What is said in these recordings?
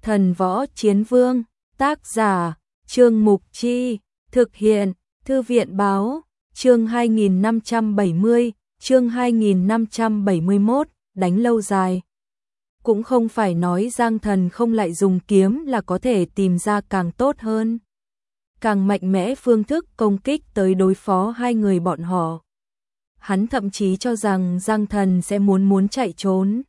Thần Võ Chiến Vương, tác giả, Trương Mục Chi, thực hiện, Thư viện Báo, chương 2570, chương 2571, đánh lâu dài. Cũng không phải nói Giang Thần không lại dùng kiếm là có thể tìm ra càng tốt hơn, càng mạnh mẽ phương thức công kích tới đối phó hai người bọn họ. Hắn thậm chí cho rằng Giang Thần sẽ muốn chạy trốn.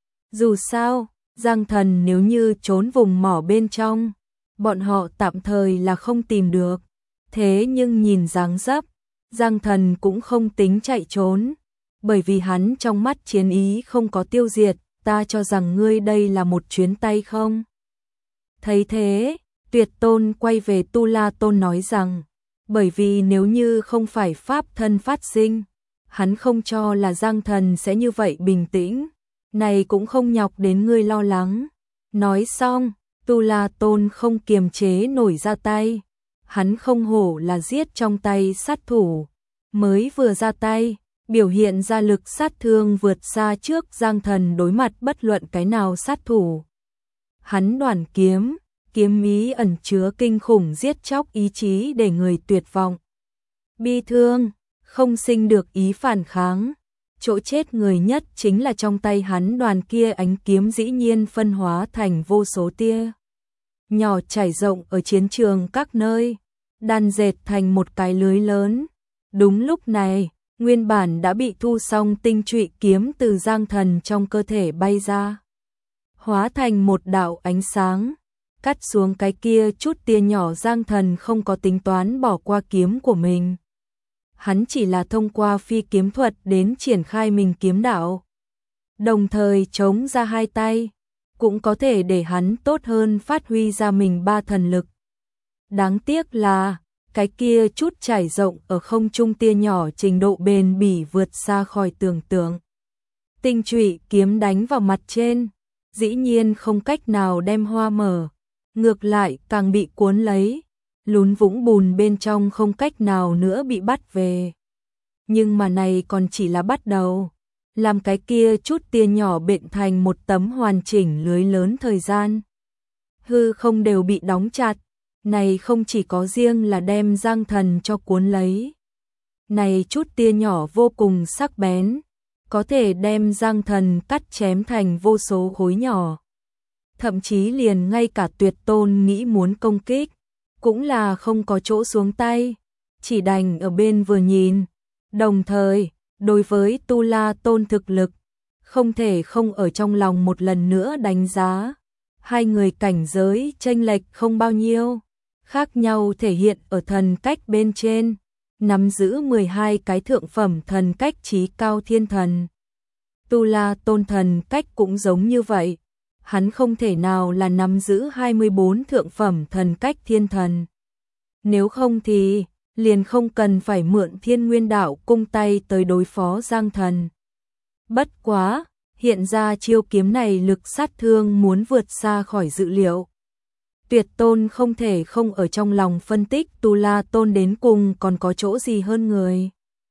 Dù sao, Giang Thần nếu như trốn vùng mỏ bên trong, bọn họ tạm thời là không tìm được. Thế nhưng nhìn dáng dấp, Giang Thần cũng không tính chạy trốn, bởi vì hắn trong mắt chiến ý không có tiêu diệt. Ta cho rằng ngươi đây là một chuyến tay không? Thấy thế, Tuyệt Tôn quay về Tu La Tôn nói rằng, bởi vì nếu như không phải pháp thân phát sinh, hắn không cho là Giang Thần sẽ như vậy bình tĩnh, này cũng không nhọc đến ngươi lo lắng. Nói xong, Tu La Tôn không kiềm chế nổi ra tay, hắn không hổ là giết trong tay sát thủ, mới vừa ra tay, biểu hiện ra lực sát thương vượt xa trước Giang Thần đối mặt bất luận cái nào sát thủ. Hắn đoản kiếm, kiếm ý ẩn chứa kinh khủng giết chóc ý chí để người tuyệt vọng, bi thương, không sinh được ý phản kháng. Chỗ chết người nhất chính là trong tay hắn đoàn kia ánh kiếm dĩ nhiên phân hóa thành vô số tia nhỏ trải rộng ở chiến trường các nơi, đan dệt thành một cái lưới lớn. Đúng lúc này, nguyên bản đã bị thu xong tinh trụy kiếm từ Giang Thần trong cơ thể bay ra, hóa thành một đạo ánh sáng, cắt xuống cái kia chút tia nhỏ. Giang Thần không có tính toán bỏ qua kiếm của mình, hắn chỉ là thông qua phi kiếm thuật đến triển khai mình kiếm đạo, đồng thời chống ra hai tay, cũng có thể để hắn tốt hơn phát huy ra mình ba thần lực. Đáng tiếc là cái kia chút trải rộng ở không trung tia nhỏ trình độ bền bỉ vượt xa khỏi tưởng tượng. Tinh trụy kiếm đánh vào mặt trên, dĩ nhiên không cách nào đem hoa mở, ngược lại càng bị cuốn lấy, lún vũng bùn bên trong không cách nào nữa bị bắt về. Nhưng mà này còn chỉ là bắt đầu, làm cái kia chút tia nhỏ bện thành một tấm hoàn chỉnh lưới lớn thời gian. Hư không đều bị đóng chặt. Này không chỉ có riêng là đem Giang Thần cho cuốn lấy. Này chút tia nhỏ vô cùng sắc bén, có thể đem Giang Thần cắt chém thành vô số khối nhỏ. Thậm chí liền ngay cả Tuyệt Tôn nghĩ muốn công kích, cũng là không có chỗ xuống tay, chỉ đành ở bên vừa nhìn. Đồng thời, đối với Tu La Tôn thực lực, không thể không ở trong lòng một lần nữa đánh giá. Hai người cảnh giới chênh lệch không bao nhiêu, khác nhau thể hiện ở thần cách bên trên, nắm giữ 12 cái thượng phẩm thần cách chí cao thiên thần. Tu La Tôn thần cách cũng giống như vậy, hắn không thể nào là nắm giữ 24 thượng phẩm thần cách thiên thần. Nếu không thì liền không cần phải mượn Thiên Nguyên Đạo cung tay tới đối phó Giang Thần. Bất quá, hiện ra chiêu kiếm này lực sát thương muốn vượt xa khỏi dự liệu. Tuyệt Tôn không thể không ở trong lòng phân tích Tu La Tôn đến cùng còn có chỗ gì hơn người.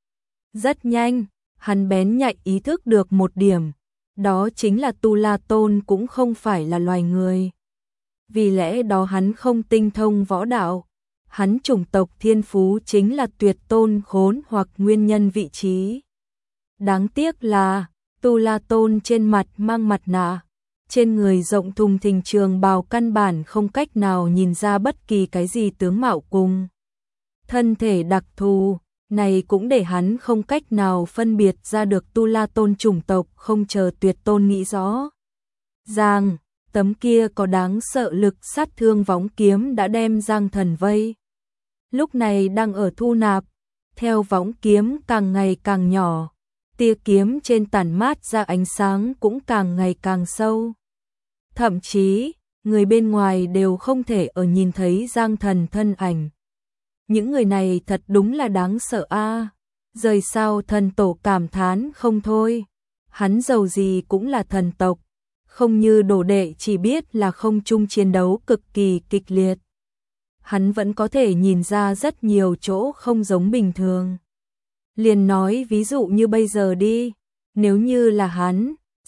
Rất nhanh, hắn bén nhạy ý thức được một điểm, đó chính là Tu La Tôn cũng không phải là loài người. Vì lẽ đó hắn không tinh thông võ đạo, hắn chủng tộc thiên phú chính là Tuyệt Tôn khốn hoặc nguyên nhân vị trí. Đáng tiếc là Tu La Tôn trên mặt mang mặt nạ, trên người rộng thùng thình trường bào căn bản không cách nào nhìn ra bất kỳ cái gì tướng mạo cùng thân thể đặc thù, này cũng để hắn không cách nào phân biệt ra được Tu La Tôn chủng tộc. Không chờ Tuyệt Tôn nghĩ rõ ràng, tấm kia có đáng sợ lực sát thương võng kiếm đã đem Giang Thần vây. Lúc này đang ở thu nạp, theo võng kiếm càng ngày càng nhỏ, tia kiếm trên tản mát ra ánh sáng cũng càng ngày càng sâu. Thậm chí, người bên ngoài đều không thể ở nhìn thấy Giang Thần thân ảnh. Những người này thật đúng là đáng sợ a. Rời sao thần tổ cảm thán không thôi. Hắn dầu gì cũng là thần tộc, không như đồ đệ chỉ biết là không trung chiến đấu cực kỳ kịch liệt. Hắn vẫn có thể nhìn ra rất nhiều chỗ không giống bình thường. Liền nói ví dụ như bây giờ đi, nếu như là hắn,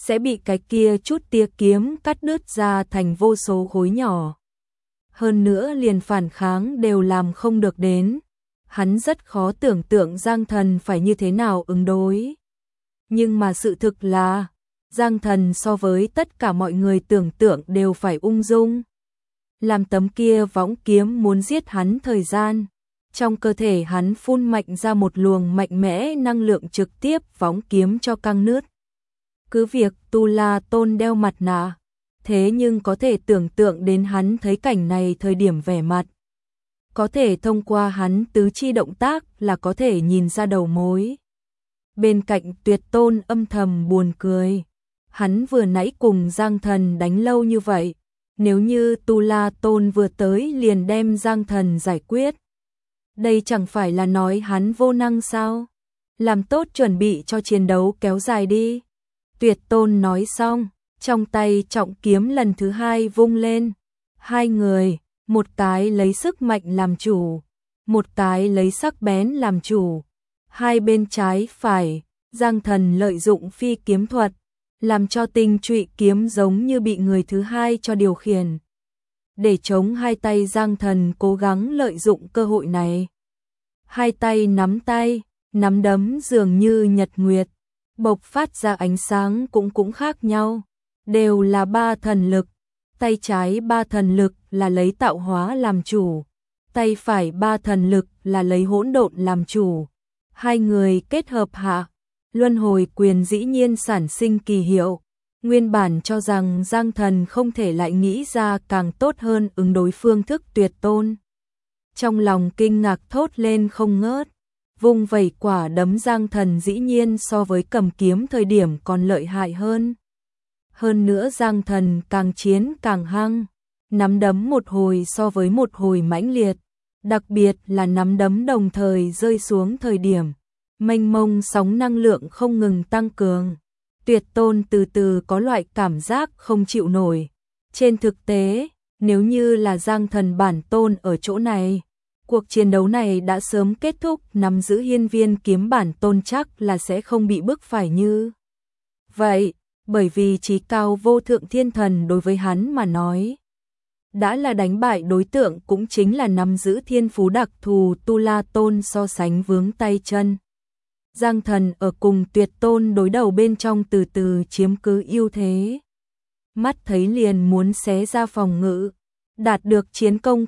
sẽ bị cái kia chút tia kiếm cắt đứt ra thành vô số khối nhỏ. Hơn nữa liền phản kháng đều làm không được đến. Hắn rất khó tưởng tượng Giang Thần phải như thế nào ứng đối. Nhưng mà sự thực là, Giang Thần so với tất cả mọi người tưởng tượng đều phải ung dung. Làm tấm kia võng kiếm muốn giết hắn thời gian. Trong cơ thể hắn phun mạnh ra một luồng mạnh mẽ năng lượng trực tiếp võng kiếm cho căng nứt. Cứ việc Tu La Tôn đeo mặt nạ, thế nhưng có thể tưởng tượng đến hắn thấy cảnh này thời điểm vẻ mặt. Có thể thông qua hắn tứ chi động tác là có thể nhìn ra đầu mối. Bên cạnh Tuyệt Tôn âm thầm buồn cười. Hắn vừa nãy cùng Giang Thần đánh lâu như vậy. Nếu như Tu La Tôn vừa tới liền đem Giang Thần giải quyết. Đây chẳng phải là nói hắn vô năng sao? Làm tốt chuẩn bị cho chiến đấu kéo dài đi. Tuyệt Tôn nói xong, trong tay trọng kiếm lần thứ hai vung lên. Hai người, một cái lấy sức mạnh làm chủ, một cái lấy sắc bén làm chủ. Hai bên trái phải, Giang Thần lợi dụng phi kiếm thuật, làm cho tinh trụy kiếm giống như bị người thứ hai cho điều khiển. Để chống hai tay Giang Thần cố gắng lợi dụng cơ hội này. Hai tay, nắm đấm dường như nhật nguyệt, bộc phát ra ánh sáng cũng khác nhau, đều là ba thần lực. Tay trái ba thần lực là lấy tạo hóa làm chủ, tay phải ba thần lực là lấy hỗn độn làm chủ. Hai người kết hợp hạ, luân hồi quyền dĩ nhiên sản sinh kỳ hiệu. Nguyên bản cho rằng Giang Thần không thể lại nghĩ ra càng tốt hơn ứng đối phương thức Tuyệt Tôn. Trong lòng kinh ngạc thốt lên không ngớt, vung vẩy quả đấm Giang Thần dĩ nhiên so với cầm kiếm thời điểm còn lợi hại hơn. Hơn nữa Giang Thần càng chiến càng hăng, nắm đấm một hồi so với một hồi mãnh liệt, đặc biệt là nắm đấm đồng thời rơi xuống thời điểm, mênh mông sóng năng lượng không ngừng tăng cường. Tuyệt Tôn từ từ có loại cảm giác không chịu nổi. Trên thực tế, nếu như là Giang Thần bản tôn ở chỗ này, cuộc chiến đấu này đã sớm kết thúc, nắm giữ hiên viên kiếm bản tôn chắc là sẽ không bị bức phải như vậy. Bởi vì chí cao vô thượng thiên thần đối với hắn mà nói, đã là đánh bại đối tượng cũng chính là nắm giữ thiên phú đặc thù Tu La Tôn so sánh vướng tay chân. Giang Thần ở cùng Tuyệt Tôn đối đầu bên trong từ từ chiếm cứ ưu thế. Mắt thấy liền muốn xé ra phòng ngự, đạt được chiến công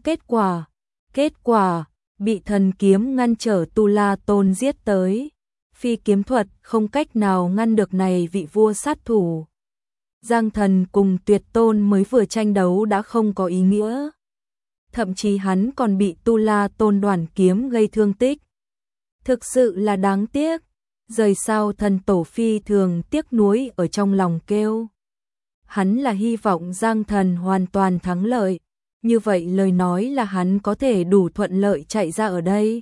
kết quả, bị thần kiếm ngăn trở Tu La Tôn giết tới. Phi kiếm thuật không cách nào ngăn được này vị vua sát thủ. Giang Thần cùng Tuyệt Tôn mới vừa tranh đấu đã không có ý nghĩa. Thậm chí hắn còn bị Tu La Tôn đoàn kiếm gây thương tích. Thực sự là đáng tiếc. Rời sau thần tổ phi thường tiếc nuối ở trong lòng kêu. Hắn là hy vọng Giang Thần hoàn toàn thắng lợi. Như vậy lời nói là hắn có thể đủ thuận lợi chạy ra ở đây.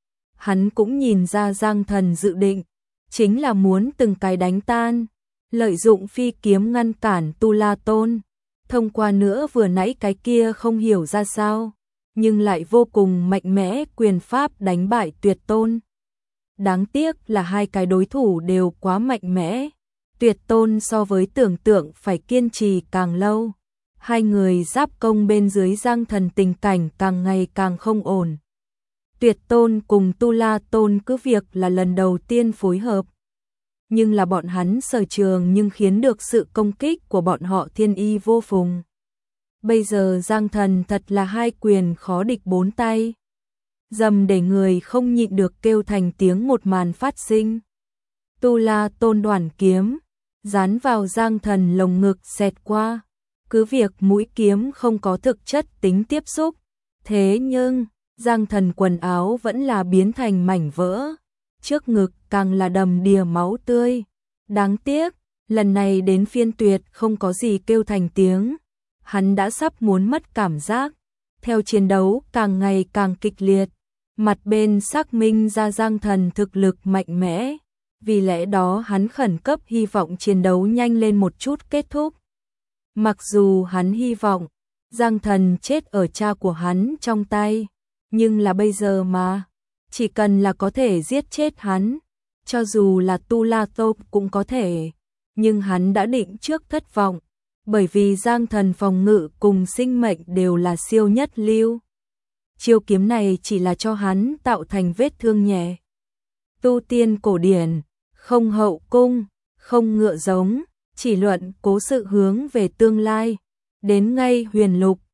Hắn cũng nhìn ra Giang Thần dự định, chính là muốn từng cái đánh tan, lợi dụng phi kiếm ngăn cản Tu La Tôn. Thông qua nữa vừa nãy cái kia không hiểu ra sao, nhưng lại vô cùng mạnh mẽ quyền pháp đánh bại Tuyệt Tôn. Đáng tiếc là hai cái đối thủ đều quá mạnh mẽ. Tuyệt Tôn so với tưởng tượng phải kiên trì càng lâu. Hai người giáp công bên dưới Giang Thần tình cảnh càng ngày càng không ổn. Tuyệt Tôn cùng Tu La Tôn cứ việc là lần đầu tiên phối hợp. Nhưng là bọn hắn sở trường nhưng khiến được sự công kích của bọn họ thiên y vô phùng. Bây giờ Giang Thần thật là hai quyền khó địch bốn tay. Dầm để người không nhịn được kêu thành tiếng một màn phát sinh. Tu La Tôn đoàn kiếm, dán vào Giang Thần lồng ngực xẹt qua. Cứ việc mũi kiếm không có thực chất tính tiếp xúc. Thế nhưng, Giang Thần quần áo vẫn là biến thành mảnh vỡ. Trước ngực càng là đầm đìa máu tươi. Đáng tiếc, lần này đến phiên Tuyệt không có gì kêu thành tiếng. Hắn đã sắp muốn mất cảm giác. Theo chiến đấu càng ngày càng kịch liệt. Mặt bên xác minh ra Giang Thần thực lực mạnh mẽ. Vì lẽ đó hắn khẩn cấp hy vọng chiến đấu nhanh lên một chút kết thúc. Mặc dù hắn hy vọng Giang Thần chết ở cha của hắn trong tay, nhưng là bây giờ mà, chỉ cần là có thể giết chết hắn, cho dù là Tu La Tôn cũng có thể. nhưng hắn đã định trước thất vọng, bởi vì Giang Thần phòng ngự cùng sinh mệnh đều là siêu nhất lưu. Chiêu kiếm này chỉ là cho hắn tạo thành vết thương nhẹ. Tu tiên cổ điển, không hậu cung, không ngựa giống, chỉ luận cố sự hướng về tương lai. Đến ngay huyền lục,